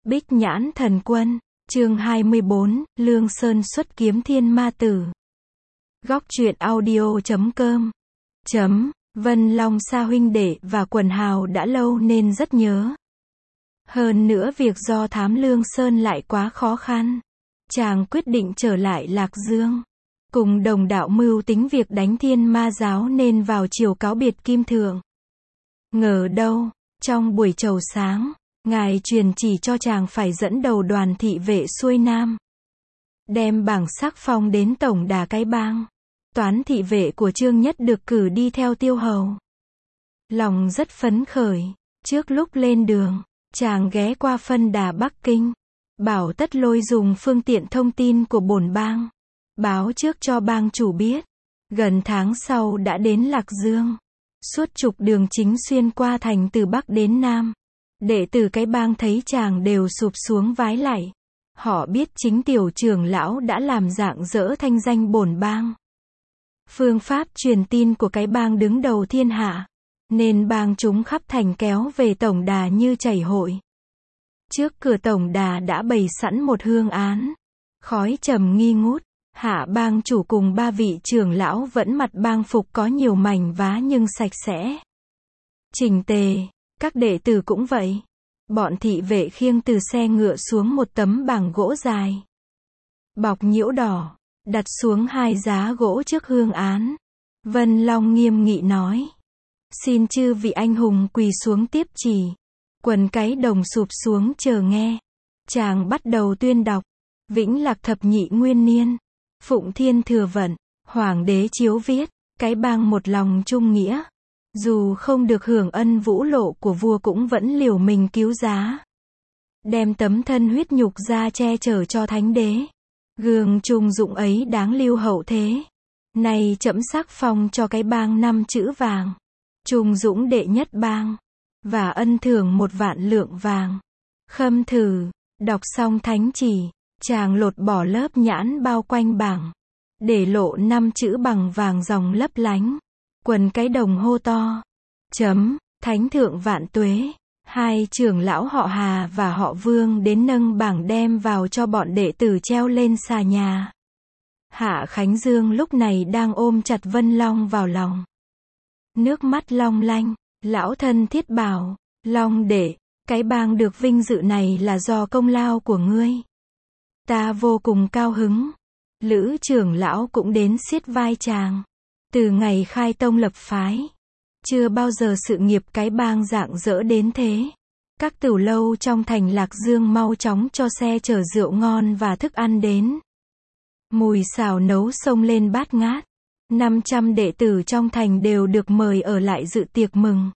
Bích Nhãn Thần Quân, chương 24, Lương Sơn xuất kiếm thiên ma tử. Góc truyện audio.com. Vân Long Sa huynh đệ và quần hào đã lâu nên rất nhớ. Hơn nữa việc do thám Lương Sơn lại quá khó khăn. Chàng quyết định trở lại Lạc Dương. Cùng đồng đạo mưu tính việc đánh thiên ma giáo nên vào chiều cáo biệt Kim Thượng. Ngờ đâu, trong buổi chầu sáng, ngài truyền chỉ cho chàng phải dẫn đầu đoàn thị vệ xuôi Nam. Đem bảng sắc phong đến tổng đà Cái Bang. Toán thị vệ của Trương Nhất được cử đi theo Tiêu Hầu. Lòng rất phấn khởi. Trước lúc lên đường, chàng ghé qua phân đà Bắc Kinh. Bảo Tất Lôi dùng phương tiện thông tin của bổn bang. Báo trước cho bang chủ biết. Gần tháng sau đã đến Lạc Dương. Suốt trục đường chính xuyên qua thành từ Bắc đến Nam. Đệ tử Cái Bang thấy chàng đều sụp xuống vái lạy. Họ biết chính tiểu trưởng lão đã làm rạng rỡ thanh danh bổn bang. Phương pháp truyền tin của Cái Bang đứng đầu thiên hạ. Nên bang chúng khắp thành kéo về tổng đà như chảy hội. Trước cửa tổng đà đã bày sẵn một hương án. Khói trầm nghi ngút. Hạ bang chủ cùng ba vị trưởng lão vẫn mặc bang phục có nhiều mảnh vá nhưng sạch sẽ. Chỉnh tề. Các đệ tử cũng vậy. Bọn thị vệ khiêng từ xe ngựa xuống một tấm bảng gỗ dài. Bọc nhiễu đỏ. Đặt xuống hai giá gỗ trước hương án. Vân Long nghiêm nghị nói. Xin chư vị anh hùng quỳ xuống tiếp chỉ. Quần cái đồng sụp xuống chờ nghe. Chàng bắt đầu tuyên đọc. Vĩnh Lạc thập nhị nguyên niên. Phụng Thiên thừa vận. Hoàng đế chiếu viết. Cái Bang một lòng trung nghĩa. Dù không được hưởng ân vũ lộ của vua cũng vẫn liều mình cứu giá. Đem tấm thân huyết nhục ra che chở cho thánh đế. Gương trung dụng ấy đáng lưu hậu thế. Nay trẫm sắc phong cho Cái Bang 5 chữ vàng. Trung dũng đệ nhất bang. Và ân thưởng 1 vạn lượng vàng. Khâm thử. Đọc xong thánh chỉ. Chàng lột bỏ lớp nhãn bao quanh bảng. Để lộ 5 chữ bằng vàng dòng lấp lánh. Quần cái đồng hô to. Thánh thượng vạn tuế. Hai trưởng lão họ Hà và họ Vương đến nâng bảng đem vào cho bọn đệ tử treo lên xà nhà. Hạ Khánh Dương lúc này đang ôm chặt Vân Long vào lòng. Nước mắt long lanh. Lão thân thiết bảo. Long đệ, Cái Bang được vinh dự này là do công lao của ngươi. Ta vô cùng cao hứng. Lữ trưởng lão cũng đến siết vai chàng. Từ ngày khai tông lập phái, chưa bao giờ sự nghiệp Cái Bang rạng rỡ đến thế. Các tửu lâu trong thành Lạc Dương mau chóng cho xe chở rượu ngon và thức ăn đến. Mùi xào nấu xông lên bát ngát. 500 đệ tử trong thành đều được mời ở lại dự tiệc mừng.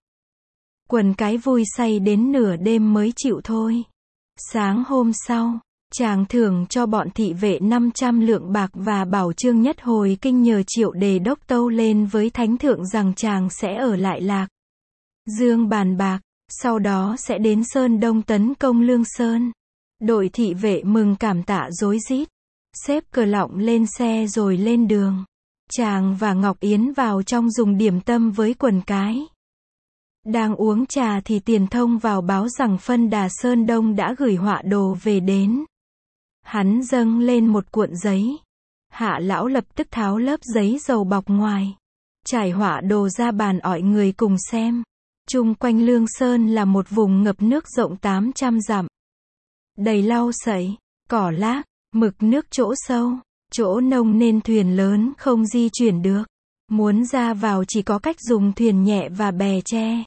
Quần cái vui say đến nửa đêm mới chịu thôi. Sáng hôm sau, chàng thưởng cho bọn thị vệ 500 lượng bạc và bảo Trương Nhất hồi kinh nhờ Triệu Đề đốc tâu lên với thánh thượng rằng chàng sẽ ở lại Lạc Dương bàn bạc, sau đó sẽ đến Sơn Đông tấn công Lương Sơn. Đội thị vệ mừng cảm tạ rối rít, xếp cờ lọng lên xe rồi lên đường. Chàng và Ngọc Yến vào trong dùng điểm tâm với quần cái. Đang uống trà thì Tiền Thông vào báo rằng phân đà Sơn Đông đã gửi họa đồ về đến. Hắn dâng lên một cuộn giấy. Hạ lão lập tức tháo lớp giấy dầu bọc ngoài. Trải họa đồ ra bàn ỏi người cùng xem. Chung quanh Lương Sơn là một vùng ngập nước rộng 800 dặm. Đầy lau sậy, cỏ lác, mực nước chỗ sâu, chỗ nông nên thuyền lớn không di chuyển được. Muốn ra vào chỉ có cách dùng thuyền nhẹ và bè tre.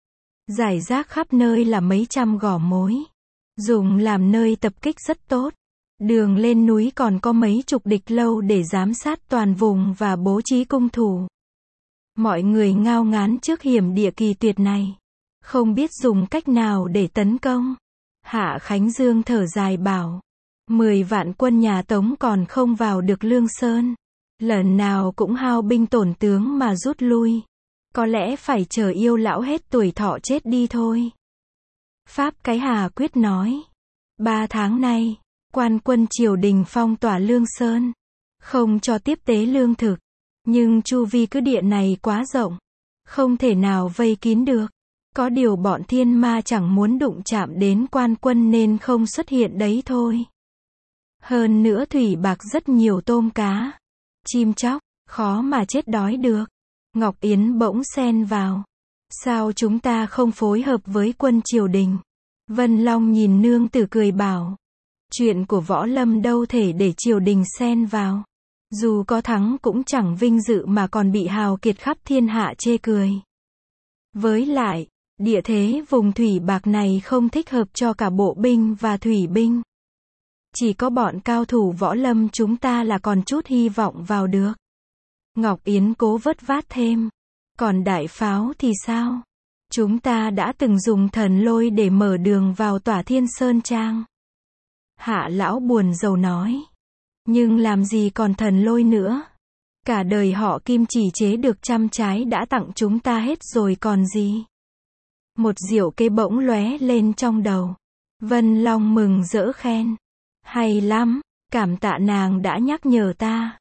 Rải rác khắp nơi là mấy trăm gò mối. Dùng làm nơi tập kích rất tốt. Đường lên núi còn có mấy chục địch lâu để giám sát toàn vùng và bố trí cung thủ. Mọi người ngao ngán trước hiểm địa kỳ tuyệt này. Không biết dùng cách nào để tấn công. Hạ Khánh Dương thở dài bảo. 10 vạn quân nhà Tống còn không vào được Lương Sơn. Lần nào cũng hao binh tổn tướng mà rút lui. Có lẽ phải chờ yêu lão hết tuổi thọ chết đi thôi. Pháp Cái Hà quyết nói. 3 tháng nay, quan quân triều đình phong tỏa Lương Sơn. Không cho tiếp tế lương thực. Nhưng chu vi cứ địa này quá rộng. Không thể nào vây kín được. Có điều bọn thiên ma chẳng muốn đụng chạm đến quan quân nên không xuất hiện đấy thôi. Hơn nữa thủy bạc rất nhiều tôm cá, chim chóc, khó mà chết đói được. Ngọc Yến bỗng xen vào. Sao chúng ta không phối hợp với quân triều đình? Vân Long nhìn nương tử cười bảo. Chuyện của võ lâm đâu thể để triều đình xen vào. Dù có thắng cũng chẳng vinh dự mà còn bị hào kiệt khắp thiên hạ chê cười. Với lại, địa thế vùng thủy bạc này không thích hợp cho cả bộ binh và thủy binh. Chỉ có bọn cao thủ võ lâm chúng ta là còn chút hy vọng vào được. Ngọc Yến cố vớt vát thêm. Còn đại pháo thì sao? Chúng ta đã từng dùng thần lôi để mở đường vào Tỏa Thiên Sơn Trang. Hạ lão buồn rầu nói. Nhưng làm gì còn thần lôi nữa? Cả đời họ Kim chỉ chế được 100 trái đã tặng chúng ta hết rồi còn gì? Một diệu kế bỗng lóe lên trong đầu. Vân Long mừng rỡ khen. Hay lắm, cảm tạ nàng đã nhắc nhở ta.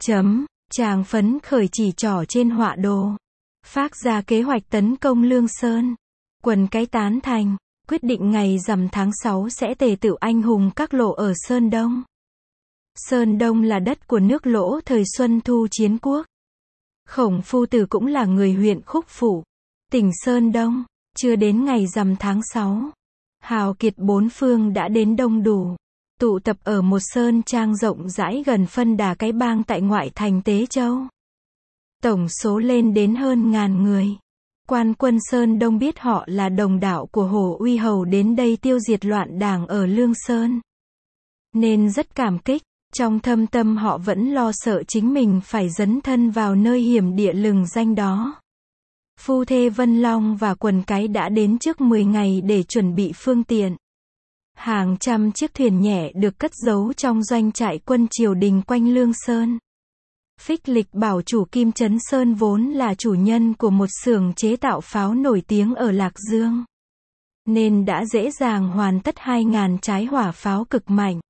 Chàng phấn khởi chỉ trỏ trên họa đồ. Phác ra kế hoạch tấn công Lương Sơn. Quần cái tán thành, quyết định ngày rằm tháng 6 sẽ tề tựu anh hùng các lộ ở Sơn Đông. Sơn Đông là đất của nước Lỗ thời Xuân Thu Chiến Quốc. Khổng phu tử cũng là người huyện Khúc Phủ, tỉnh Sơn Đông. Chưa đến ngày rằm tháng 6, hào kiệt bốn phương đã đến đông đủ, tụ tập ở một sơn trang rộng rãi gần phân đà cái bang tại ngoại thành Tế Châu. Tổng số lên đến hơn 1000 người. Quan quân Sơn Đông biết họ là đồng đạo của Hồ Uy Hầu đến đây tiêu diệt loạn đảng ở Lương Sơn, nên rất cảm kích. Trong thâm tâm họ vẫn lo sợ chính mình phải dấn thân vào nơi hiểm địa lừng danh đó. Phu thê Vân Long và quần cái đã đến trước 10 ngày để chuẩn bị phương tiện. Hàng trăm chiếc thuyền nhẹ được cất giấu trong doanh trại quân triều đình quanh Lương Sơn. Phích Lịch bảo chủ Kim Trấn Sơn vốn là chủ nhân của một xưởng chế tạo pháo nổi tiếng ở Lạc Dương, nên đã dễ dàng hoàn tất 2000 trái hỏa pháo cực mạnh.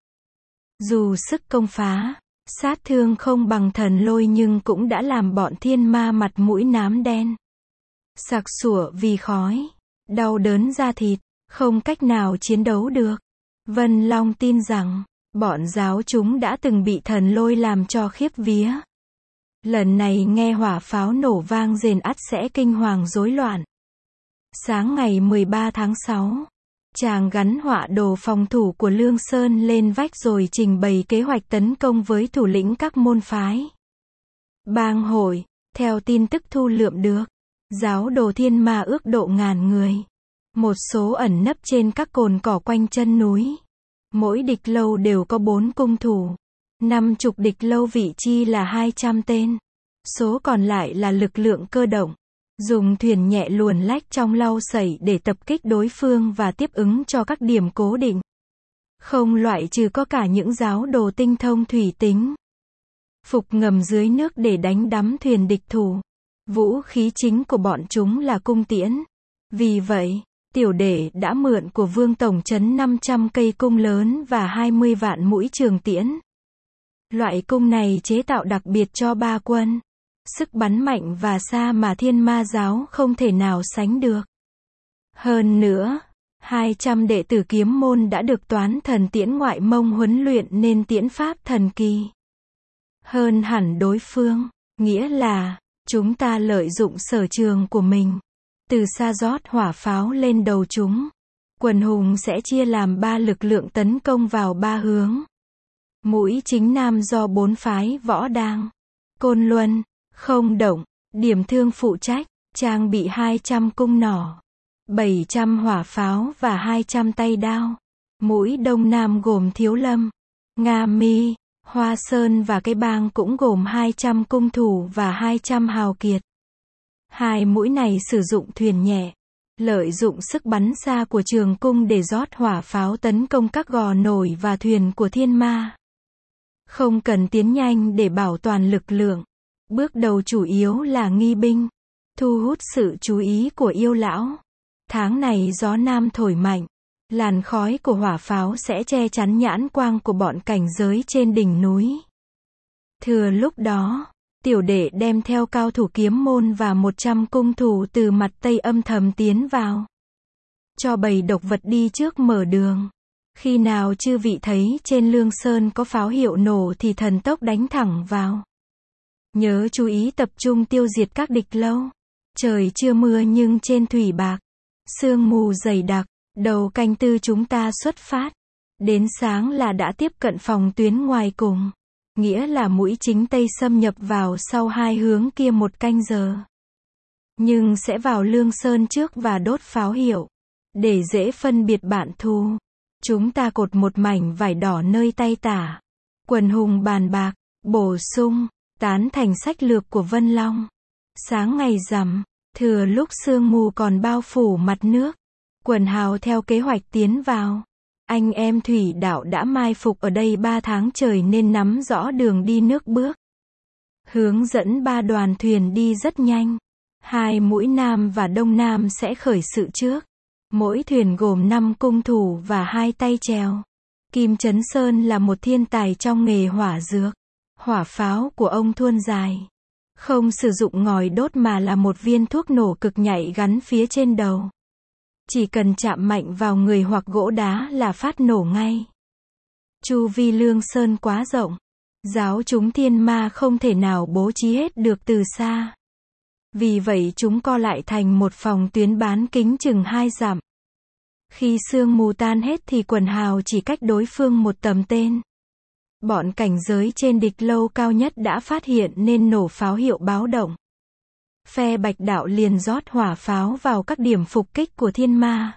Dù sức công phá, sát thương không bằng thần lôi nhưng cũng đã làm bọn thiên ma mặt mũi nám đen, sặc sủa vì khói, đau đớn da thịt, không cách nào chiến đấu được. Vân Long tin rằng, bọn giáo chúng đã từng bị thần lôi làm cho khiếp vía. Lần này nghe hỏa pháo nổ vang rền ắt sẽ kinh hoàng rối loạn. Sáng ngày 13 tháng 6, chàng gắn họa đồ phòng thủ của Lương Sơn lên vách rồi trình bày kế hoạch tấn công với thủ lĩnh các môn phái. Bang hội, theo tin tức thu lượm được, giáo đồ thiên ma ước độ 1000 người. Một số ẩn nấp trên các cồn cỏ quanh chân núi. Mỗi địch lâu đều có 4 cung thủ. 50 địch lâu vị chi là 200 tên. Số còn lại là lực lượng cơ động. Dùng thuyền nhẹ luồn lách trong lau sẩy để tập kích đối phương và tiếp ứng cho các điểm cố định. Không loại trừ có cả những giáo đồ tinh thông thủy tính. Phục ngầm dưới nước để đánh đắm thuyền địch thủ. Vũ khí chính của bọn chúng là cung tiễn. Vì vậy, tiểu đệ đã mượn của Vương Tổng Trấn 500 cây cung lớn và 20 vạn mũi trường tiễn. Loại cung này chế tạo đặc biệt cho ba quân. Sức bắn mạnh và xa mà thiên ma giáo không thể nào sánh được. Hơn nữa, 200 đệ tử kiếm môn đã được toán thần tiễn ngoại mông huấn luyện nên tiễn pháp thần kỳ hơn hẳn đối phương. Nghĩa là, chúng ta lợi dụng sở trường của mình. Từ xa rót hỏa pháo lên đầu chúng. Quần hùng sẽ chia làm 3 lực lượng tấn công vào 3 hướng. Mũi chính nam do 4 phái Võ Đang, Côn Luân, Không Động, Điểm Thương phụ trách, trang bị 200 cung nỏ, 700 hỏa pháo và 200 tay đao. Mũi đông nam gồm Thiếu Lâm, Nga Mi, Hoa Sơn và cái bang cũng gồm 200 cung thủ và 200 hào kiệt. Hai mũi này sử dụng thuyền nhẹ, lợi dụng sức bắn xa của trường cung để rót hỏa pháo tấn công các gò nổi và thuyền của thiên ma. Không cần tiến nhanh để bảo toàn lực lượng. Bước đầu chủ yếu là nghi binh, thu hút sự chú ý của yêu lão. Tháng này gió nam thổi mạnh, làn khói của hỏa pháo sẽ che chắn nhãn quang của bọn cảnh giới trên đỉnh núi. Thừa lúc đó, Tiểu đệ đem theo cao thủ kiếm môn và 100 cung thủ từ mặt Tây âm thầm tiến vào. Cho bầy độc vật đi trước mở đường. Khi nào chư vị thấy trên Lương Sơn có pháo hiệu nổ thì thần tốc đánh thẳng vào. Nhớ chú ý tập trung tiêu diệt các địch lâu. Trời chưa mưa nhưng trên thủy bạc. Sương mù dày đặc, đầu canh tư chúng ta xuất phát. Đến sáng là đã tiếp cận phòng tuyến ngoài cùng. Nghĩa là mũi chính Tây xâm nhập vào sau hai hướng kia 1 canh giờ. Nhưng sẽ vào Lương Sơn trước và đốt pháo hiệu. Để dễ phân biệt bạn thù. Chúng ta cột một mảnh vải đỏ nơi tay tả. Quần hùng bàn bạc, bổ sung, tán thành sách lược của Vân Long. Sáng ngày rằm, thừa lúc sương mù còn bao phủ mặt nước. Quần hào theo kế hoạch tiến vào. Anh em thủy đạo đã mai phục ở đây 3 tháng trời nên nắm rõ đường đi nước bước. Hướng dẫn 3 đoàn thuyền đi rất nhanh. 2 mũi Nam và Đông Nam sẽ khởi sự trước. Mỗi thuyền gồm 5 cung thủ và 2 tay chèo. Kim Chấn Sơn là một thiên tài trong nghề hỏa dược. Hỏa pháo của ông thuôn dài. Không sử dụng ngòi đốt mà là một viên thuốc nổ cực nhạy gắn phía trên đầu. Chỉ cần chạm mạnh vào người hoặc gỗ đá là phát nổ ngay. Chu vi Lương Sơn quá rộng. Giáo chúng thiên ma không thể nào bố trí hết được từ xa. Vì vậy chúng co lại thành một phòng tuyến bán kính chừng 2 dặm. Khi sương mù tan hết thì quần hào chỉ cách đối phương một tầm tên. Bọn cảnh giới trên địch lâu cao nhất đã phát hiện nên nổ pháo hiệu báo động. Phe Bạch Đạo liền rót hỏa pháo vào các điểm phục kích của thiên ma.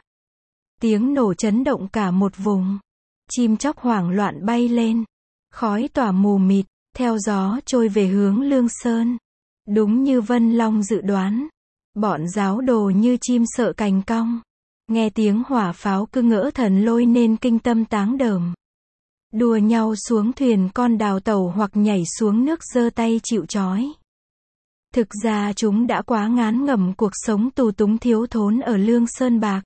Tiếng nổ chấn động cả một vùng. Chim chóc hoảng loạn bay lên. Khói tỏa mù mịt, theo gió trôi về hướng Lương Sơn. Đúng như Vân Long dự đoán. Bọn giáo đồ như chim sợ cành cong. Nghe tiếng hỏa pháo cứ ngỡ thần lôi nên kinh tâm táng đờm. Đùa nhau xuống thuyền con đào tàu hoặc nhảy xuống nước giơ tay chịu trói. Thực ra chúng đã quá ngán ngẩm cuộc sống tù túng thiếu thốn ở Lương Sơn Bạc.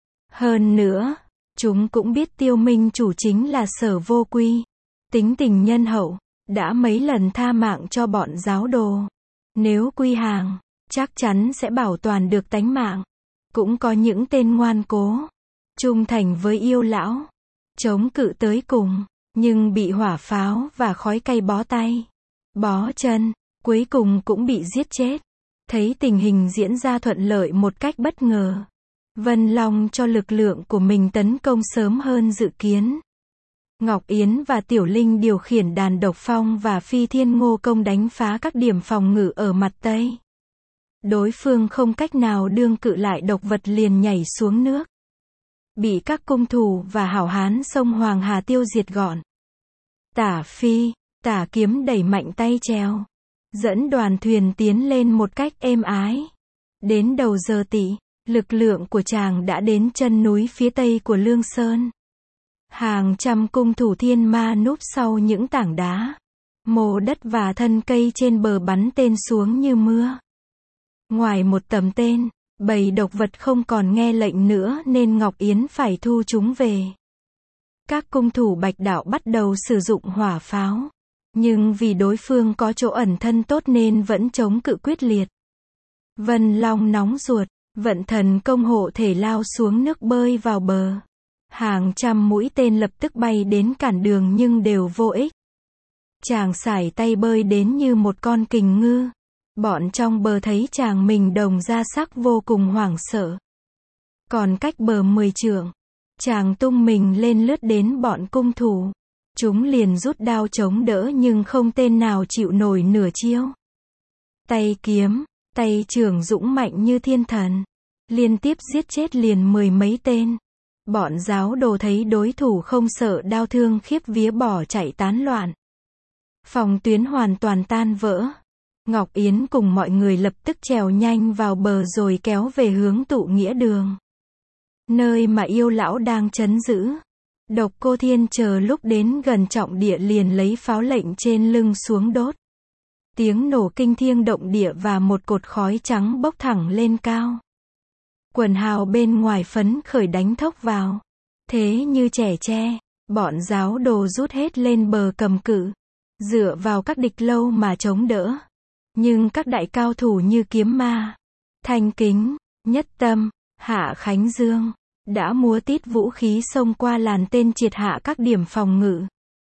Hơn nữa, chúng cũng biết Tiêu Minh chủ chính là Sở Vô Quy. Tính tình nhân hậu, đã mấy lần tha mạng cho bọn giáo đồ. Nếu quy hàng, chắc chắn sẽ bảo toàn được tánh mạng. Cũng có những tên ngoan cố, trung thành với yêu lão, chống cự tới cùng, nhưng bị hỏa pháo và khói cay bó tay, bó chân, cuối cùng cũng bị giết chết. Thấy tình hình diễn ra thuận lợi một cách bất ngờ, Vân Long cho lực lượng của mình tấn công sớm hơn dự kiến. Ngọc Yến và Tiểu Linh điều khiển đàn độc phong và phi thiên ngô công đánh phá các điểm phòng ngự ở mặt Tây. Đối phương không cách nào đương cự lại độc vật liền nhảy xuống nước. Bị các cung thủ và hảo hán sông Hoàng Hà tiêu diệt gọn. Tả Phi, Tả Kiếm đẩy mạnh tay chèo. Dẫn đoàn thuyền tiến lên một cách êm ái. Đến đầu giờ tỵ, lực lượng của chàng đã đến chân núi phía tây của Lương Sơn. Hàng trăm cung thủ thiên ma núp sau những tảng đá, mồ đất và thân cây trên bờ bắn tên xuống như mưa. Ngoài một tầm tên, bầy độc vật không còn nghe lệnh nữa nên Ngọc Yến phải thu chúng về. Các cung thủ Bạch Đạo bắt đầu sử dụng hỏa pháo. Nhưng vì đối phương có chỗ ẩn thân tốt nên vẫn chống cự quyết liệt. Vân Long nóng ruột, vận thần công hộ thể lao xuống nước bơi vào bờ. Hàng trăm mũi tên lập tức bay đến cản đường nhưng đều vô ích. Chàng sải tay bơi đến như một con kình ngư. Bọn trong bờ thấy chàng mình đồng ra sắc vô cùng hoảng sợ. Còn cách bờ 10 trượng, chàng tung mình lên lướt đến bọn cung thủ. Chúng liền rút đao chống đỡ nhưng không tên nào chịu nổi nửa chiêu. Tay kiếm, tay trường dũng mạnh như thiên thần. Liên tiếp giết chết liền 10 mấy tên. Bọn giáo đồ thấy đối thủ không sợ đao thương khiếp vía bỏ chạy tán loạn. Phòng tuyến hoàn toàn tan vỡ. Ngọc Yến cùng mọi người lập tức trèo nhanh vào bờ rồi kéo về hướng Tụ Nghĩa Đường. Nơi mà yêu lão đang trấn giữ. Độc Cô Thiên chờ lúc đến gần trọng địa liền lấy pháo lệnh trên lưng xuống đốt. Tiếng nổ kinh thiên động địa và một cột khói trắng bốc thẳng lên cao. Quần hào bên ngoài phấn khởi đánh thốc vào. Thế như trẻ tre, bọn giáo đồ rút hết lên bờ cầm cự. Dựa vào các địch lâu mà chống đỡ. Nhưng các đại cao thủ như Kiếm Ma, Thanh Kính, Nhất Tâm, Hạ Khánh Dương, đã múa tít vũ khí xông qua làn tên triệt hạ các điểm phòng ngự.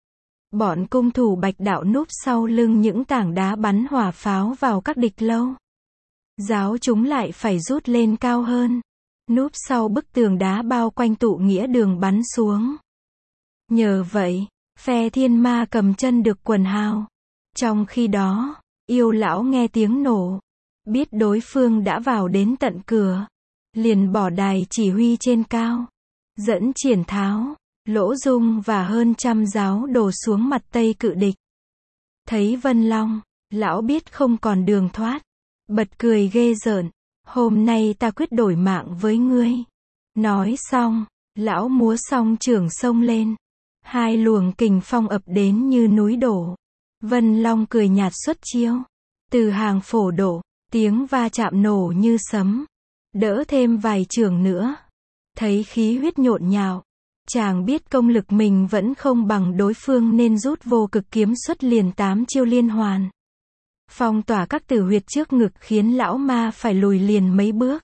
Bọn cung thủ Bạch Đạo núp sau lưng những tảng đá bắn hỏa pháo vào các địch lâu. Giáo chúng lại phải rút lên cao hơn, núp sau bức tường đá bao quanh tụ nghĩa đường bắn xuống. Nhờ vậy, phe Thiên Ma cầm chân được quần hào. Trong khi đó, Yêu lão nghe tiếng nổ, biết đối phương đã vào đến tận cửa, liền bỏ đài chỉ huy trên cao, dẫn Triển Tháo, Lỗ Dung và hơn trăm giáo đồ xuống mặt Tây cự địch. Thấy Vân Long, lão biết không còn đường thoát, bật cười ghê rợn, hôm nay ta quyết đổi mạng với ngươi. Nói xong, lão múa song chưởng xông lên, hai luồng kình phong ập đến như núi đổ. Vân Long cười nhạt xuất chiêu, từ hàng phổ đổ, tiếng va chạm nổ như sấm, đỡ thêm vài chưởng nữa. Thấy khí huyết nhộn nhạo, chàng biết công lực mình vẫn không bằng đối phương nên rút Vô Cực kiếm xuất liền 8 chiêu liên hoàn. Phong tỏa các tử huyệt trước ngực khiến lão ma phải lùi liền mấy bước.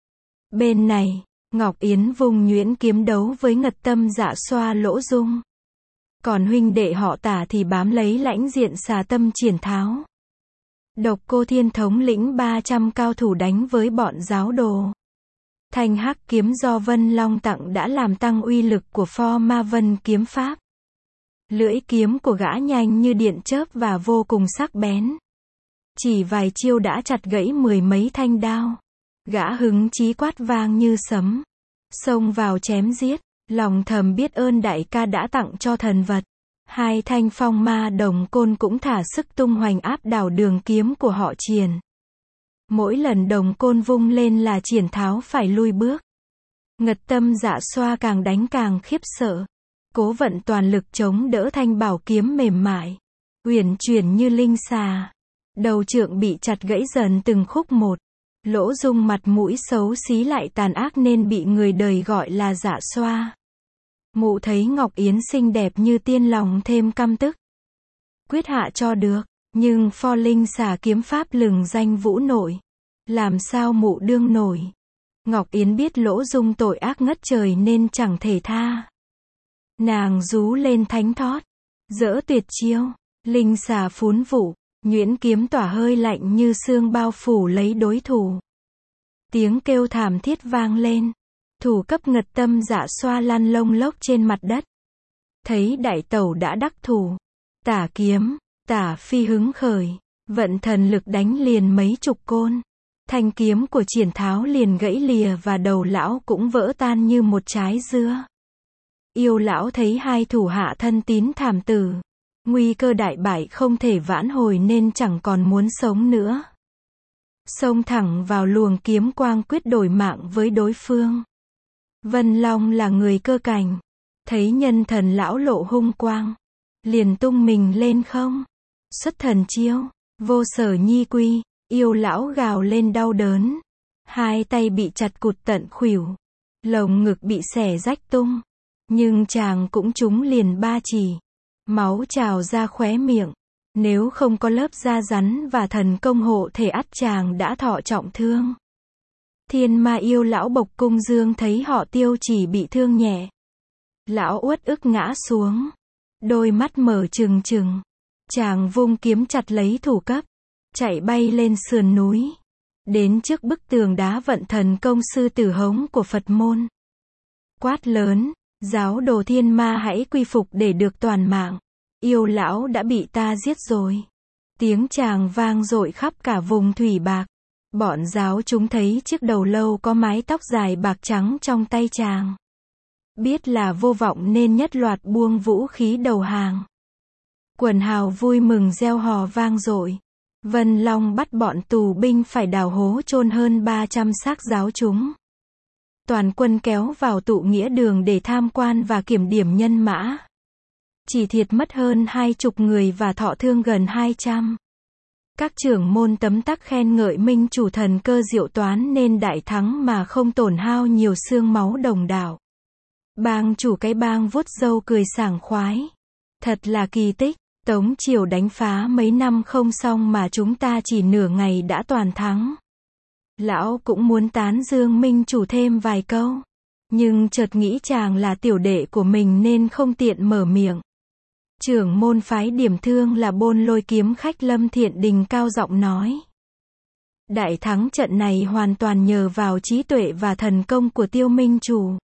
Bên này, Ngọc Yến vùng nhuyễn kiếm đấu với Ngật Tâm Dạ Xoa Lỗ Dung. Còn huynh đệ họ Tả thì bám lấy lãnh diện Xà Tâm Triển Tháo. Độc Cô Thiên thống lĩnh 300 cao thủ đánh với bọn giáo đồ. Thanh hắc kiếm do Vân Long tặng đã làm tăng uy lực của Pho Ma Vân kiếm pháp. Lưỡi kiếm của gã nhanh như điện chớp và vô cùng sắc bén. Chỉ vài chiêu đã chặt gãy mười mấy thanh đao. Gã hứng chí quát vang như sấm, xông vào chém giết, lòng thầm biết ơn đại ca đã tặng cho thần vật. Hai thanh phong ma đồng côn cũng thả sức tung hoành áp đảo đường kiếm của họ Triển. Mỗi lần đồng côn vung lên là Triển Tháo phải lui bước. Ngật Tâm Dạ Xoa càng đánh càng khiếp sợ, cố vận toàn lực chống đỡ thanh bảo kiếm mềm mại, uyển chuyển như linh xà. Đầu trượng bị chặt gãy dần từng khúc một. Lỗ Dung mặt mũi xấu xí lại tàn ác nên bị người đời gọi là Dạ Xoa. Mụ thấy Ngọc Yến xinh đẹp như tiên lòng thêm căm tức. Quyết hạ cho được, nhưng Pho Linh xà kiếm pháp lừng danh vũ nội, làm sao mụ đương nổi. Ngọc Yến biết Lỗ Dung tội ác ngất trời nên chẳng thể tha. Nàng rú lên thánh thót, giỡ tuyệt chiêu, linh xà phún vụ, nhuyễn kiếm tỏa hơi lạnh như xương bao phủ lấy đối thủ. Tiếng kêu thảm thiết vang lên, thủ cấp Ngật Tâm Dạ Xoa lăn lông lốc trên mặt đất. Thấy đại tẩu đã đắc thủ, Tả kiếm, Tả phi hứng khởi, vận thần lực đánh liền mấy chục côn. Thanh kiếm của Triển Tháo liền gãy lìa và đầu lão cũng vỡ tan như một trái dưa. Yêu lão thấy hai thủ hạ thân tín thảm tử, nguy cơ đại bại không thể vãn hồi nên chẳng còn muốn sống nữa. Xông thẳng vào luồng kiếm quang quyết đổi mạng với đối phương. Vân Long là người cơ cảnh, thấy nhân thần lão lộ hung quang, liền tung mình lên không, xuất thần chiêu, vô sở nhi quy. Yêu lão gào lên đau đớn, hai tay bị chặt cụt tận khuỷu, lồng ngực bị xẻ rách tung, nhưng chàng cũng trúng liền ba chỉ, máu trào ra khóe miệng. Nếu không có lớp da rắn và thần công hộ thể ắt chàng đã thọ trọng thương. Thiên Ma yêu lão Bộc Cung Dương thấy họ Tiêu chỉ bị thương nhẹ, lão uất ức ngã xuống, đôi mắt mở trừng trừng. Chàng vung kiếm chặt lấy thủ cấp, chạy bay lên sườn núi, đến trước bức tường đá vận thần công sư tử hống của Phật môn. Quát lớn, giáo đồ Thiên Ma hãy quy phục để được toàn mạng. Yêu lão đã bị ta giết rồi. Tiếng chàng vang dội khắp cả vùng thủy bạc. Bọn giáo chúng thấy chiếc đầu lâu có mái tóc dài bạc trắng trong tay chàng, biết là vô vọng nên nhất loạt buông vũ khí đầu hàng. Quần hào vui mừng reo hò vang dội. Vân Long bắt bọn tù binh phải đào hố chôn hơn 300 xác giáo chúng. Toàn quân kéo vào tụ nghĩa đường để tham quan và kiểm điểm nhân mã. Chỉ thiệt mất hơn 20 người và thọ thương gần 200. Các trưởng môn tấm tắc khen ngợi minh chủ thần cơ diệu toán nên đại thắng mà không tổn hao nhiều xương máu đồng đạo. Bang chủ cái bang vuốt râu cười sảng khoái. Thật là kỳ tích. Tống triều đánh phá mấy năm không xong mà chúng ta chỉ nửa ngày đã toàn thắng. Lão cũng muốn tán dương minh chủ thêm vài câu. Nhưng chợt nghĩ chàng là tiểu đệ của mình nên không tiện mở miệng. Trưởng môn phái Điểm Thương là Bôn Lôi kiếm khách Lâm Thiện Đình cao giọng nói. Đại thắng trận này hoàn toàn nhờ vào trí tuệ và thần công của Tiêu minh chủ.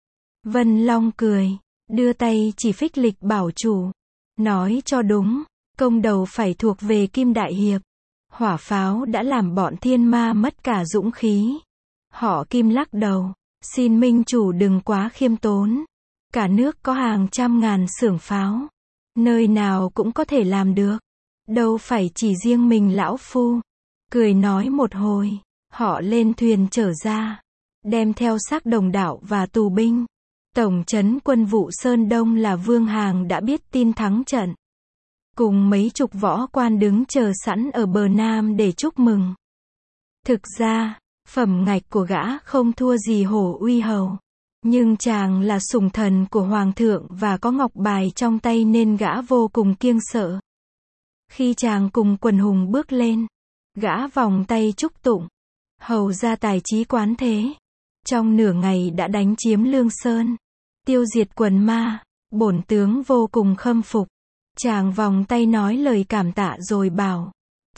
Vân Long cười, đưa tay chỉ phích lịch bảo chủ. Nói cho đúng, công đầu phải thuộc về Kim Đại Hiệp. Hỏa pháo đã làm bọn thiên ma mất cả dũng khí. Họ Kim lắc đầu, xin minh chủ đừng quá khiêm tốn. Cả nước có hàng trăm ngàn xưởng pháo. Nơi nào cũng có thể làm được. Đâu phải chỉ riêng mình lão phu. Cười nói một hồi, họ lên thuyền trở ra. Đem theo xác đồng đạo và tù binh. Tổng trấn quân vụ Sơn Đông là Vương Hàng đã biết tin thắng trận. Cùng mấy chục võ quan đứng chờ sẵn ở bờ nam để chúc mừng. Thực ra, phẩm ngạch của gã không thua gì Hổ Uy Hầu. Nhưng chàng là sủng thần của Hoàng thượng và có ngọc bài trong tay nên gã vô cùng kiêng sợ. Khi chàng cùng quần hùng bước lên, gã vòng tay chúc tụng. Hầu ra tài trí quán thế. Trong nửa ngày đã đánh chiếm Lương Sơn. Tiêu diệt quần ma. Bổn tướng vô cùng khâm phục. Chàng vòng tay nói lời cảm tạ rồi bảo.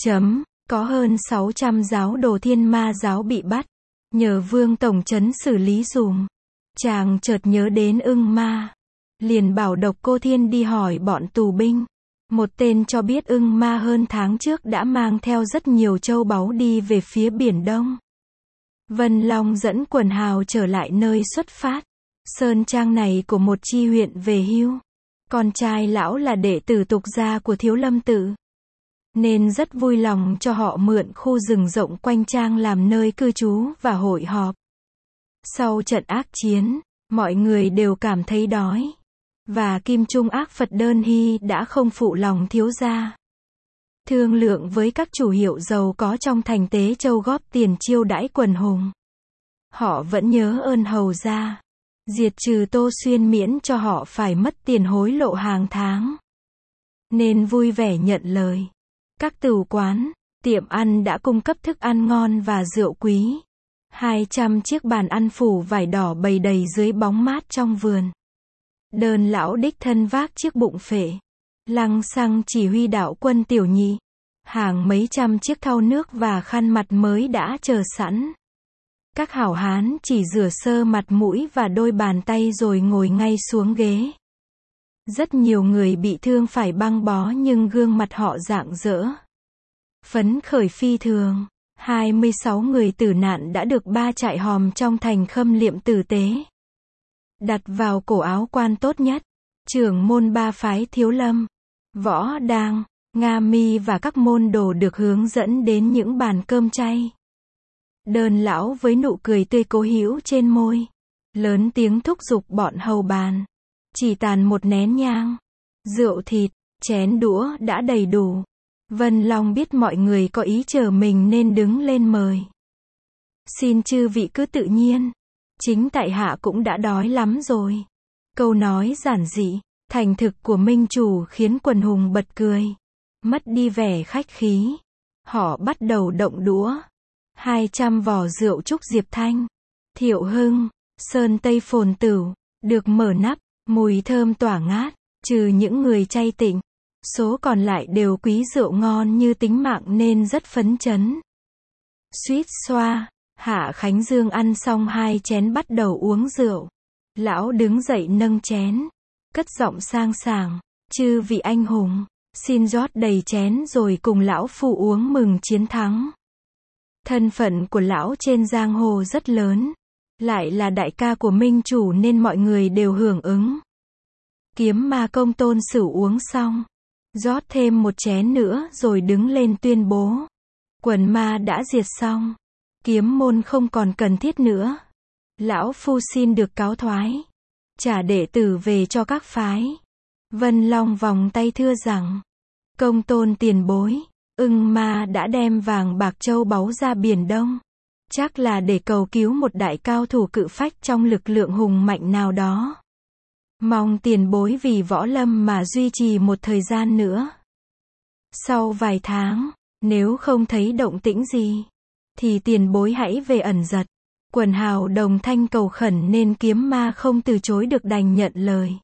Có hơn 600 giáo đồ thiên ma giáo bị bắt. Nhờ Vương Tổng trấn xử lý dùm. Chàng chợt nhớ đến Ưng Ma. Liền bảo Độc Cô Thiên đi hỏi bọn tù binh. Một tên cho biết Ưng Ma hơn tháng trước đã mang theo rất nhiều châu báu đi về phía Biển Đông. Vân Long dẫn quần hào trở lại nơi xuất phát. Sơn trang này của một chi huyện về hưu. Con trai lão là đệ tử tục gia của Thiếu Lâm Tự. Nên rất vui lòng cho họ mượn khu rừng rộng quanh trang làm nơi cư trú và hội họp. Sau trận ác chiến, mọi người đều cảm thấy đói. Và Kim Trung Ác Phật Đơn Hy đã không phụ lòng thiếu gia. Thương lượng với các chủ hiệu giàu có trong thành Tế Châu góp tiền chiêu đãi quần hùng. Họ vẫn nhớ ơn hầu gia. Diệt trừ Tô Xuyên miễn cho họ phải mất tiền hối lộ hàng tháng. Nên vui vẻ nhận lời. Các tửu quán, tiệm ăn đã cung cấp thức ăn ngon và rượu quý. 200 chiếc bàn ăn phủ vải đỏ bày đầy dưới bóng mát trong vườn. Đơn lão đích thân vác chiếc bụng phệ. Lăng xăng chỉ huy đạo quân tiểu nhị. Hàng mấy trăm chiếc thau nước và khăn mặt mới đã chờ sẵn. Các hảo hán chỉ rửa sơ mặt mũi và đôi bàn tay rồi ngồi ngay xuống ghế. Rất nhiều người bị thương phải băng bó nhưng gương mặt họ rạng rỡ. Phấn khởi phi thường. 26 người tử nạn đã được 3 trại hòm trong thành khâm liệm tử tế. Đặt vào cổ áo quan tốt nhất. Trưởng môn 3 phái Thiếu Lâm, Võ Đang, Nga Mi và các môn đồ được hướng dẫn đến những bàn cơm chay. Đơn lão với nụ cười tươi cố hữu trên môi. Lớn tiếng thúc giục bọn hầu bàn. Chỉ tàn một nén nhang. Rượu thịt, chén đũa đã đầy đủ. Vân Long biết mọi người có ý chờ mình nên đứng lên mời. Xin chư vị cứ tự nhiên. Chính tại hạ cũng đã đói lắm rồi. Câu nói giản dị, thành thực của minh chủ khiến quần hùng bật cười. Mất đi vẻ khách khí. Họ bắt đầu động đũa. 200 vò rượu trúc Diệp Thanh, Thiệu Hưng, Sơn Tây Phồn Tửu, được mở nắp, mùi thơm tỏa ngát, trừ những người chay tịnh. Số còn lại đều quý rượu ngon như tính mạng nên rất phấn chấn. Suýt xoa, Hạ Khánh Dương ăn xong 2 chén bắt đầu uống rượu. Lão đứng dậy nâng chén, cất giọng sang sảng, chư vị anh hùng, xin rót đầy chén rồi cùng lão phu uống mừng chiến thắng. Thân phận của lão trên giang hồ rất lớn, lại là đại ca của minh chủ nên mọi người đều hưởng ứng. Kiếm Ma Công Tôn Sửu uống xong, rót thêm một chén nữa rồi đứng lên tuyên bố. Quần ma đã diệt xong, kiếm môn không còn cần thiết nữa. Lão phu xin được cáo thoái, trả đệ tử về cho các phái. Vân Long vòng tay thưa rằng, Công Tôn tiền bối, Ưng Ma đã đem vàng bạc châu báu ra Biển Đông. Chắc là để cầu cứu một đại cao thủ cự phách trong lực lượng hùng mạnh nào đó. Mong tiền bối vì Võ Lâm mà duy trì một thời gian nữa. Sau vài tháng, nếu không thấy động tĩnh gì, thì tiền bối hãy về ẩn giật. Quần hào đồng thanh cầu khẩn nên kiếm ma không từ chối được đành nhận lời.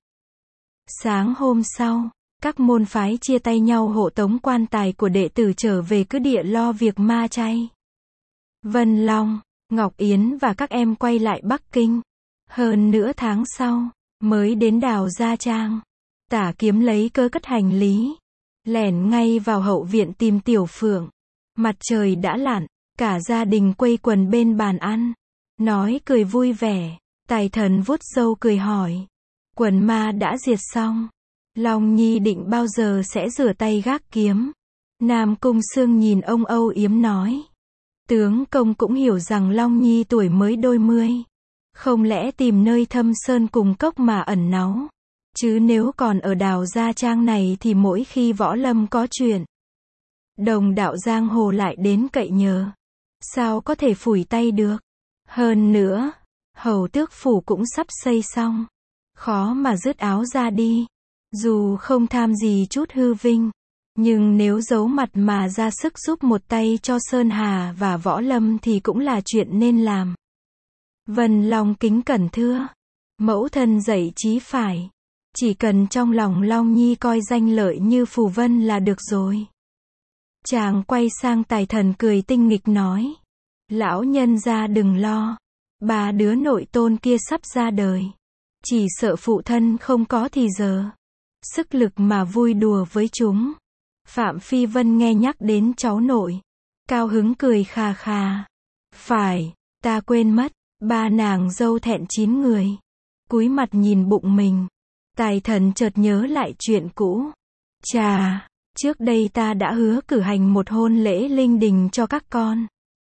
Sáng hôm sau, các môn phái chia tay nhau hộ tống quan tài của đệ tử trở về cứ địa lo việc ma chay. Vân Long, Ngọc Yến và các em quay lại Bắc Kinh. Hơn nửa tháng sau, mới đến đào Gia Trang. Tả Kiếm lấy cớ cất hành lý, lẻn ngay vào hậu viện tìm Tiểu Phượng. Mặt trời đã lặn, cả gia đình quây quần bên bàn ăn, nói cười vui vẻ. Tài Thần vuốt râu cười hỏi, quần ma đã diệt xong, Long Nhi định bao giờ sẽ rửa tay gác kiếm? Nam Cung Sương nhìn ông âu yếm nói, tướng công cũng hiểu rằng Long Nhi tuổi mới đôi mươi, không lẽ tìm nơi thâm sơn cùng cốc mà ẩn náu, chứ nếu còn ở đào Gia Trang này thì mỗi khi Võ Lâm có chuyện, đồng đạo giang hồ lại đến cậy nhờ, sao có thể phủi tay được. Hơn nữa, Hầu Tước phủ cũng sắp xây xong, khó mà dứt áo ra đi. Dù không tham gì chút hư vinh, nhưng nếu giấu mặt mà ra sức giúp một tay cho Sơn Hà và Võ Lâm thì cũng là chuyện nên làm. Vân Long kính cẩn thưa, mẫu thân dạy chí phải, chỉ cần trong lòng Long Nhi coi danh lợi như phù vân là được rồi. Chàng quay sang Tài Thần cười tinh nghịch nói, lão nhân gia đừng lo, ba đứa nội tôn kia sắp ra đời, chỉ sợ phụ thân không có thì giờ, sức lực mà vui đùa với chúng. Phạm Phi Vân nghe nhắc đến cháu nội, cao hứng cười khà khà. Phải, ta quên mất, ba nàng dâu thẹn 9 người. Cúi mặt nhìn bụng mình, Tài Thần chợt nhớ lại chuyện cũ. Chà, trước đây ta đã hứa cử hành một hôn lễ linh đình cho các con.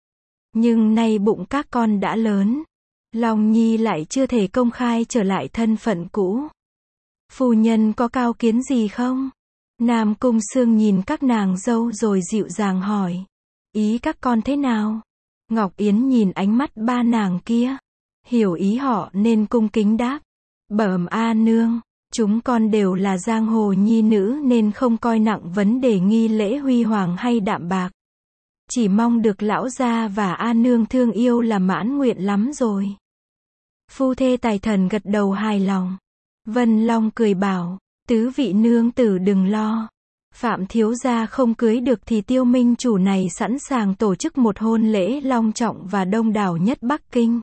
Nhưng nay bụng các con đã lớn, Long Nhi lại chưa thể công khai trở lại thân phận cũ. Phu nhân có cao kiến gì không? Nam Cung Sương nhìn các nàng dâu rồi dịu dàng hỏi, ý các con thế nào? Ngọc Yến nhìn ánh mắt ba nàng kia, hiểu ý họ nên cung kính đáp, bẩm a nương, chúng con đều là giang hồ nhi nữ nên không coi nặng vấn đề nghi lễ huy hoàng hay đạm bạc. Chỉ mong được lão gia và a nương thương yêu là mãn nguyện lắm rồi. Phu thê Tài Thần gật đầu hài lòng. Vân Long cười bảo, tứ vị nương tử đừng lo. Phạm thiếu gia không cưới được thì Tiêu Minh chủ này sẵn sàng tổ chức một hôn lễ long trọng và đông đảo nhất Bắc Kinh.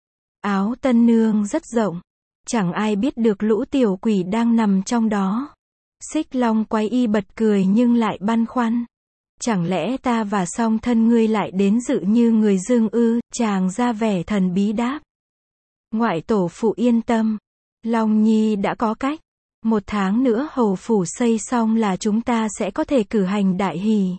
Áo tân nương rất rộng, chẳng ai biết được lũ tiểu quỷ đang nằm trong đó. Xích Long quái y bật cười nhưng lại băn khoăn. Chẳng lẽ ta và song thân ngươi lại đến dự như người dương ư? Chàng ra vẻ thần bí đáp. Ngoại tổ phụ yên tâm, Long Nhi đã có cách. 1 tháng nữa hầu phủ xây xong là chúng ta sẽ có thể cử hành đại hỷ.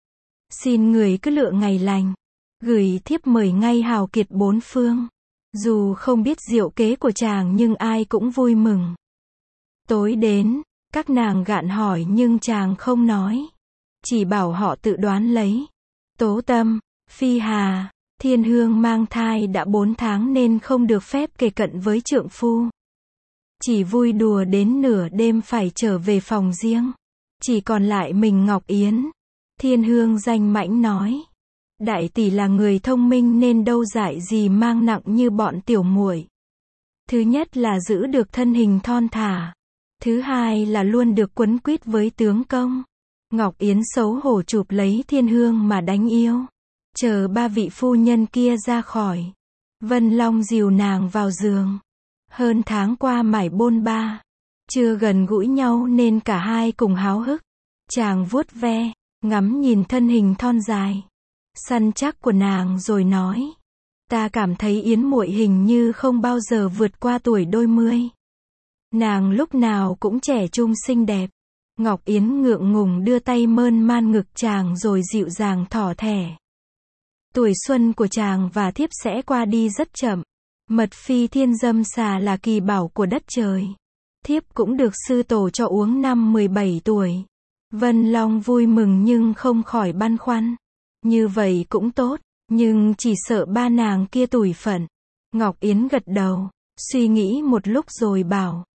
Xin người cứ lựa ngày lành, gửi thiếp mời ngay hào kiệt 4 phương. Dù không biết diệu kế của chàng nhưng ai cũng vui mừng. Tối đến, các nàng gạn hỏi nhưng chàng không nói, chỉ bảo họ tự đoán lấy. Tố Tâm, Phi Hà, Thiên Hương mang thai đã 4 tháng nên không được phép kề cận với trượng phu. Chỉ vui đùa đến nửa đêm phải trở về phòng riêng. Chỉ còn lại mình Ngọc Yến. Thiên Hương danh mãnh nói, đại tỷ là người thông minh nên đâu dại gì mang nặng như bọn tiểu muội. Thứ nhất là giữ được thân hình thon thả. Thứ hai là luôn được quấn quýt với tướng công. Ngọc Yến xấu hổ chụp lấy Thiên Hương mà đánh yêu. Chờ ba vị phu nhân kia ra khỏi, Vân Long dìu nàng vào giường. Hơn tháng qua mải bôn ba, chưa gần gũi nhau nên cả hai cùng háo hức. Chàng vuốt ve, ngắm nhìn thân hình thon dài, săn chắc của nàng rồi nói, ta cảm thấy Yến muội hình như không bao giờ vượt qua tuổi đôi mươi. Nàng lúc nào cũng trẻ trung xinh đẹp. Ngọc Yến ngượng ngùng đưa tay mơn man ngực chàng rồi dịu dàng thỏ thẻ. Tuổi xuân của chàng và thiếp sẽ qua đi rất chậm. Mật phi thiên dâm xà là kỳ bảo của đất trời. Thiếp cũng được sư tổ cho uống năm 17 tuổi. Vân Long vui mừng nhưng không khỏi băn khoăn. Như vậy cũng tốt, nhưng chỉ sợ ba nàng kia tủi phận. Ngọc Yến gật đầu, suy nghĩ một lúc rồi bảo,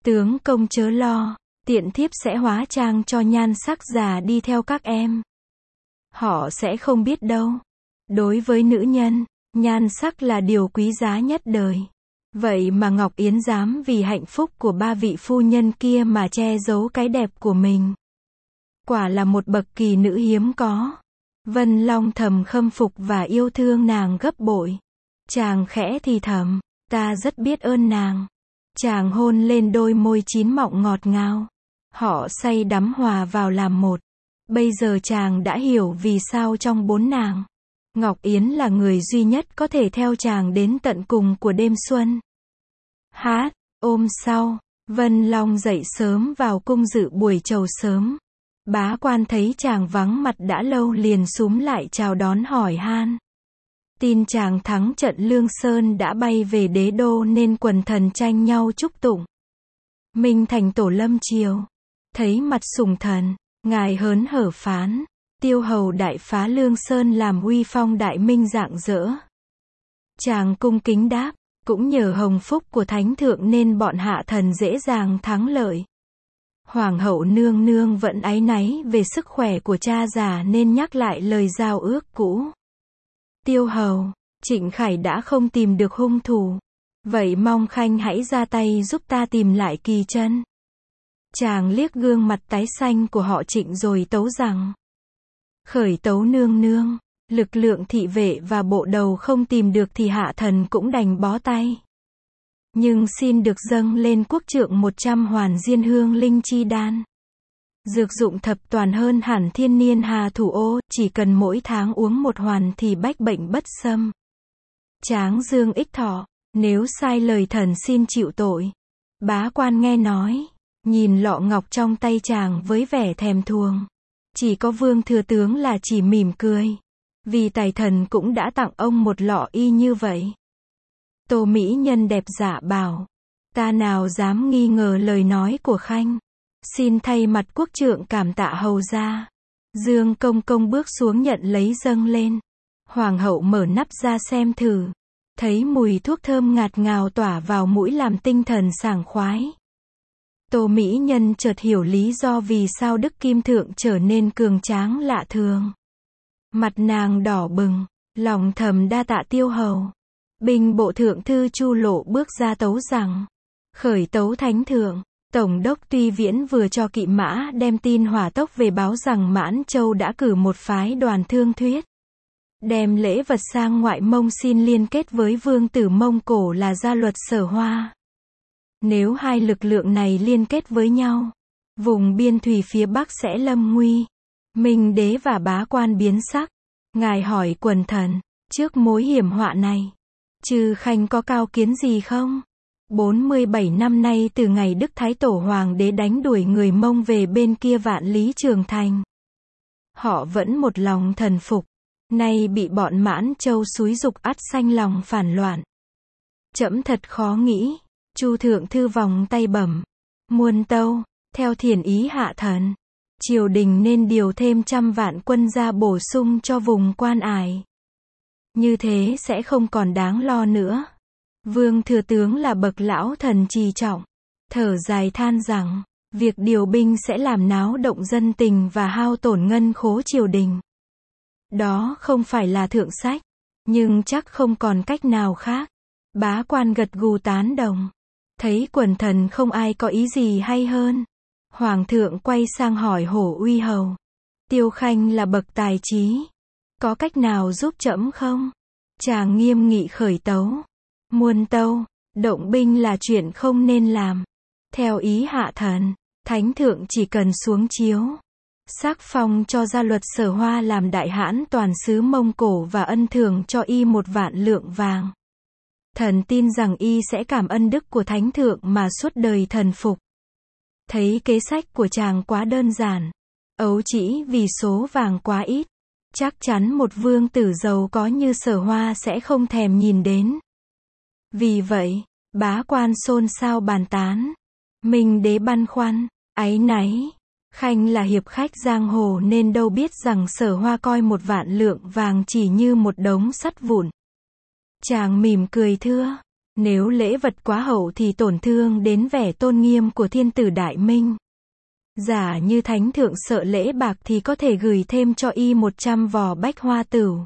Tướng công chớ lo, tiện thiếp sẽ hóa trang cho nhan sắc già đi theo các em. Họ sẽ không biết đâu. Đối với nữ nhân, nhan sắc là điều quý giá nhất đời. Vậy mà Ngọc Yến dám vì hạnh phúc của ba vị phu nhân kia mà che giấu cái đẹp của mình. Quả là một bậc kỳ nữ hiếm có. Vân Long thầm khâm phục và yêu thương nàng gấp bội. Chàng khẽ thì thầm, ta rất biết ơn nàng. Chàng hôn lên đôi môi chín mọng ngọt ngào. Họ say đắm hòa vào làm một. Bây giờ chàng đã hiểu vì sao trong bốn nàng, Ngọc Yến là người duy nhất có thể theo chàng đến tận cùng của đêm xuân. Hôm sau, Vân Long dậy sớm vào cung dự buổi chầu sớm. Bá quan thấy chàng vắng mặt đã lâu liền xúm lại chào đón hỏi han. Tin chàng thắng trận Lương Sơn đã bay về đế đô nên quần thần tranh nhau chúc tụng. Minh thành tổ lâm triều, thấy mặt sủng thần, ngài hớn hở phán, tiêu hầu đại phá Lương Sơn làm uy phong đại minh rạng rỡ. Chàng cung kính đáp, cũng nhờ hồng phúc của thánh thượng nên bọn hạ thần dễ dàng thắng lợi. Hoàng hậu nương nương vẫn áy náy về sức khỏe của cha già nên nhắc lại lời giao ước cũ. Tiêu hầu, Trịnh Khải đã không tìm được hung thủ. Vậy mong khanh hãy ra tay giúp ta tìm lại Kỳ Chân. Chàng liếc gương mặt tái xanh của họ Trịnh rồi tấu rằng. Khởi tấu nương nương, lực lượng thị vệ và bộ đầu không tìm được thì hạ thần cũng đành bó tay. Nhưng xin được dâng lên quốc trượng 100 hoàn diên hương linh chi đan. Dược dụng thập toàn hơn hẳn thiên niên hà thủ ô, chỉ cần mỗi tháng uống một hoàn thì bách bệnh bất xâm. Tráng dương ích thọ, nếu sai lời thần xin chịu tội. Bá quan nghe nói, nhìn lọ ngọc trong tay chàng với vẻ thèm thuồng. Chỉ có Vương thừa tướng là chỉ mỉm cười. Vì tài thần cũng đã tặng ông một lọ y như vậy. Tô mỹ nhân đẹp dạ bảo, ta nào dám nghi ngờ lời nói của khanh. Xin thay mặt quốc trượng cảm tạ hầu gia. Dương công công bước xuống nhận lấy dâng lên. Hoàng hậu mở nắp ra xem thử. Thấy mùi thuốc thơm ngạt ngào tỏa vào mũi làm tinh thần sảng khoái. Tô mỹ nhân chợt hiểu lý do vì sao Đức Kim Thượng trở nên cường tráng lạ thường. Mặt nàng đỏ bừng, lòng thầm đa tạ tiêu hầu. Binh bộ thượng thư Chu Lộ bước ra tấu rằng. Khởi tấu thánh thượng. Tổng đốc Tuy Viễn vừa cho kỵ mã đem tin hỏa tốc về báo rằng Mãn Châu đã cử một phái đoàn thương thuyết. Đem lễ vật sang ngoại Mông xin liên kết với vương tử Mông Cổ là Gia Luật Sở Hoa. Nếu hai lực lượng này liên kết với nhau, vùng biên thùy phía Bắc sẽ lâm nguy. Minh đế và bá quan biến sắc. Ngài hỏi quần thần, trước mối hiểm họa này, chư khanh có cao kiến gì không? 47 năm nay từ ngày Đức Thái Tổ Hoàng đế đánh đuổi người Mông về bên kia Vạn Lý Trường Thành. Họ vẫn một lòng thần phục. Nay bị bọn Mãn Châu xúi giục ắt sanh lòng phản loạn. Trẫm thật khó nghĩ. Chu thượng thư vòng tay bẩm. Muôn tâu, theo thiền ý hạ thần. Triều đình nên điều thêm 100 vạn quân ra bổ sung cho vùng Quan Ải. Như thế sẽ không còn đáng lo nữa. Vương thừa tướng là bậc lão thần trì trọng. Thở dài than rằng, việc điều binh sẽ làm náo động dân tình và hao tổn ngân khố triều đình. Đó không phải là thượng sách, nhưng chắc không còn cách nào khác. Bá quan gật gù tán đồng. Thấy quần thần không ai có ý gì hay hơn. Hoàng thượng quay sang hỏi Hổ Uy hầu. Tiêu khanh là bậc tài trí. Có cách nào giúp trẫm không? Chàng nghiêm nghị khởi tấu. Muôn tâu, động binh là chuyện không nên làm. Theo ý hạ thần, thánh thượng chỉ cần xuống chiếu. Sắc phong cho Gia Luật Sở Hoa làm đại hãn toàn sứ Mông Cổ và ân thưởng cho y 1 vạn lượng vàng. Thần tin rằng y sẽ cảm ơn đức của thánh thượng mà suốt đời thần phục. Thấy kế sách của chàng quá đơn giản. Ấu chỉ vì số vàng quá ít. Chắc chắn một vương tử giàu có như Sở Hoa sẽ không thèm nhìn đến. Vì vậy, bá quan xôn xao bàn tán. Minh đế băn khoăn, áy náy. Khanh là hiệp khách giang hồ nên đâu biết rằng Sở Hoa coi 1 vạn lượng vàng chỉ như một đống sắt vụn. Chàng mỉm cười thưa, Nếu lễ vật quá hậu thì tổn thương đến vẻ tôn nghiêm của thiên tử Đại Minh. Giả như thánh thượng sợ lễ bạc thì có thể gửi thêm cho y 100 vò bách hoa tửu.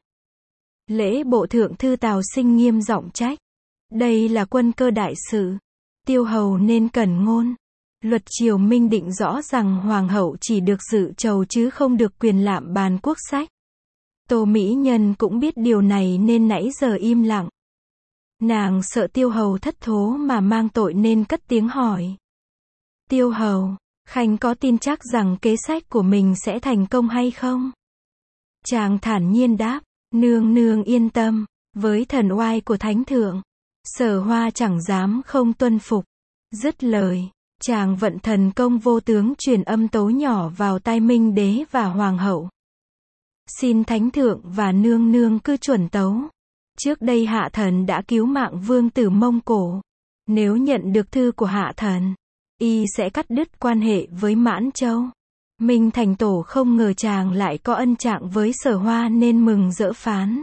Lễ bộ thượng thư Tào Sinh nghiêm giọng trách. Đây là quân cơ đại sự. Tiêu hầu nên cẩn ngôn. Luật triều Minh định rõ rằng hoàng hậu chỉ được dự trầu chứ không được quyền lạm bàn quốc sách. Tô Mỹ Nhân cũng biết điều này nên nãy giờ im lặng. Nàng sợ Tiêu hầu thất thố mà mang tội nên cất tiếng hỏi. Tiêu hầu, Khanh có tin chắc rằng kế sách của mình sẽ thành công hay không? Chàng thản nhiên đáp, nương nương yên tâm, với thần oai của thánh thượng, Sở Hoa chẳng dám không tuân phục. Dứt lời, chàng vận thần công vô tướng truyền âm tấu nhỏ vào tai Minh đế và hoàng hậu. Xin thánh thượng và nương nương cứ chuẩn tấu. Trước đây hạ thần đã cứu mạng vương tử Mông Cổ. Nếu nhận được thư của hạ thần, y sẽ cắt đứt quan hệ với Mãn Châu. Minh thành tổ không ngờ chàng lại có ân trạng với Sở Hoa nên mừng rỡ phán.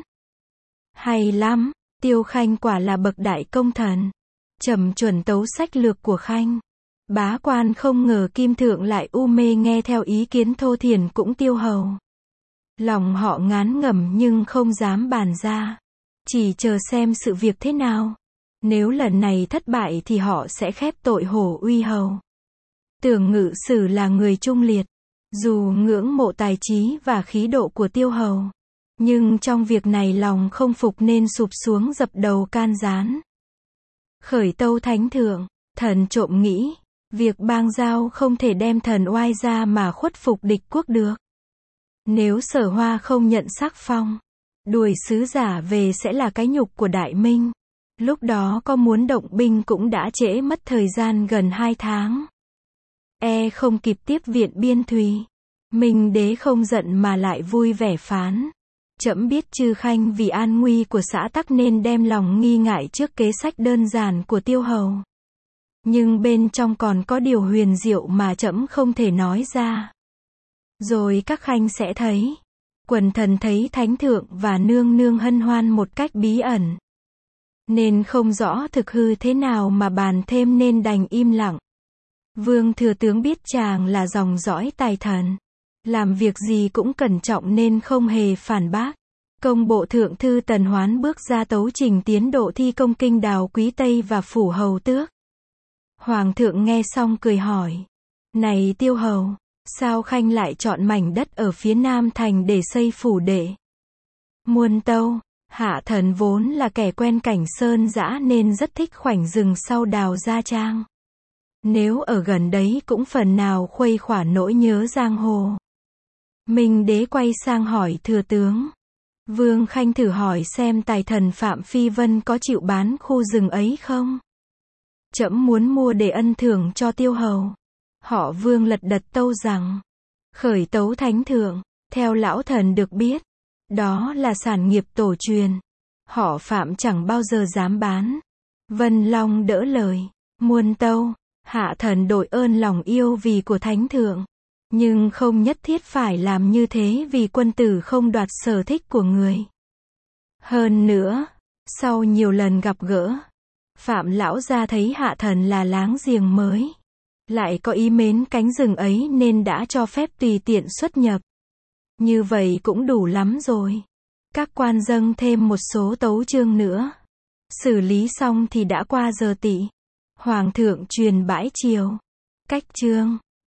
Hay lắm, Tiêu Khanh quả là bậc đại công thần. Trầm chuẩn tấu sách lược của Khanh. Bá quan không ngờ Kim Thượng lại u mê nghe theo ý kiến thô thiển cũng Tiêu hầu. Lòng họ ngán ngẩm nhưng không dám bàn ra. Chỉ chờ xem sự việc thế nào. Nếu lần này thất bại thì họ sẽ khép tội Hổ Uy hầu. Tưởng Ngự Sử là người trung liệt. Dù ngưỡng mộ tài trí và khí độ của Tiêu hầu, nhưng trong việc này lòng không phục nên sụp xuống dập đầu can gián. Khởi tâu thánh thượng, thần trộm nghĩ, việc bang giao không thể đem thần oai ra mà khuất phục địch quốc được. Nếu Sở Hoa không nhận sắc phong, đuổi sứ giả về sẽ là cái nhục của Đại Minh. Lúc đó có muốn động binh cũng đã trễ mất thời gian gần 2 tháng. Không kịp tiếp viện biên thùy. Minh đế không giận mà lại vui vẻ phán. Trẫm biết chư Khanh vì an nguy của xã tắc nên đem lòng nghi ngại trước kế sách đơn giản của Tiêu hầu. Nhưng bên trong còn có điều huyền diệu mà trẫm không thể nói ra. Rồi các Khanh sẽ thấy. Quần thần thấy thánh thượng và nương nương hân hoan một cách bí ẩn. Nên không rõ thực hư thế nào mà bàn thêm nên đành im lặng. Vương thừa tướng biết chàng là dòng dõi tài thần. Làm việc gì cũng cẩn trọng nên không hề phản bác. Công bộ thượng thư Tần Hoán bước ra tấu trình tiến độ thi công kinh đào Quý Tây và phủ hầu tước. Hoàng thượng nghe xong cười hỏi. Này Tiêu hầu, sao Khanh lại chọn mảnh đất ở phía Nam thành để xây phủ đệ? Muôn tâu, hạ thần vốn là kẻ quen cảnh sơn dã nên rất thích khoảnh rừng sau đào Gia Trang. Nếu ở gần đấy cũng phần nào khuây khỏa nỗi nhớ giang hồ. Minh đế quay sang hỏi thừa tướng. Vương Khanh thử hỏi xem tài thần Phạm Phi Vân có chịu bán khu rừng ấy không? Trẫm muốn mua để ân thưởng cho Tiêu hầu. Họ Vương lật đật tâu rằng. Khởi tấu thánh thượng, theo lão thần được biết. Đó là sản nghiệp tổ truyền. Họ Phạm chẳng bao giờ dám bán. Vân Long đỡ lời. Muôn tâu, hạ thần đội ơn lòng yêu vì của thánh thượng. Nhưng không nhất thiết phải làm như thế vì quân tử không đoạt sở thích của người. Hơn nữa, sau nhiều lần gặp gỡ, Phạm lão gia thấy hạ thần là láng giềng mới. Lại có ý mến cánh rừng ấy nên đã cho phép tùy tiện xuất nhập. Như vậy cũng đủ lắm rồi. Các quan dâng thêm một số tấu chương nữa. Xử lý xong thì đã qua giờ tỵ. Hoàng thượng truyền bãi triều. Cách chương.